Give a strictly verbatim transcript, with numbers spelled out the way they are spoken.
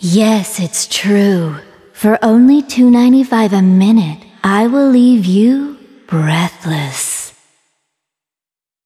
Yes, it's true. For only two ninety-five a minute, I will leave you breathless.